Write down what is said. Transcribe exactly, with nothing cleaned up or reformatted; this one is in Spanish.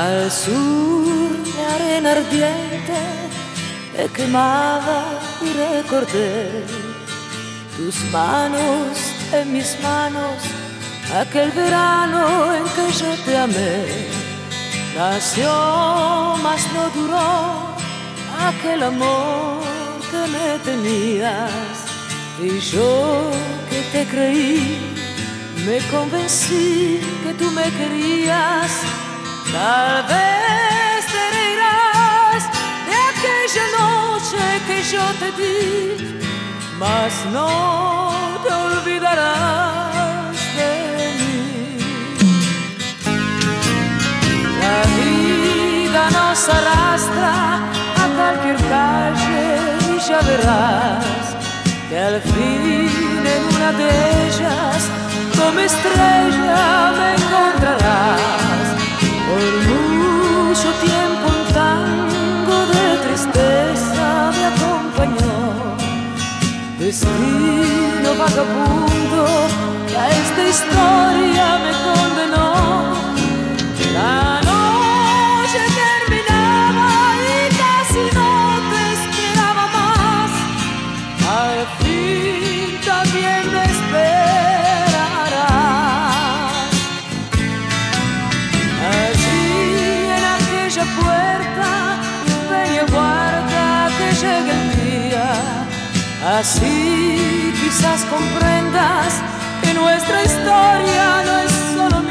Al sur mi arena ardiente te quemaba y recordé tus manos en mis manos, aquel verano en que yo te amé. Nació, mas no duró aquel amor que me tenías, y yo que te creí, me convencí que tú me querías. Tal vez te reirás de aquella noche que yo te di, mas no te olvidarás de mí. La vida nos arrastra a cualquier calle y ya verás que al fin en una de ellas como estrella me encontrarás. Por mucho tiempo un tango de tristeza me acompañó, destino vagabundo que a esta historia me condenó. La noche terminaba y casi no te esperaba más, al fin también me esperarás. Allí en aquella puerta ven y aguarda que llegue el día. Así quizás comprendas que nuestra historia no es solo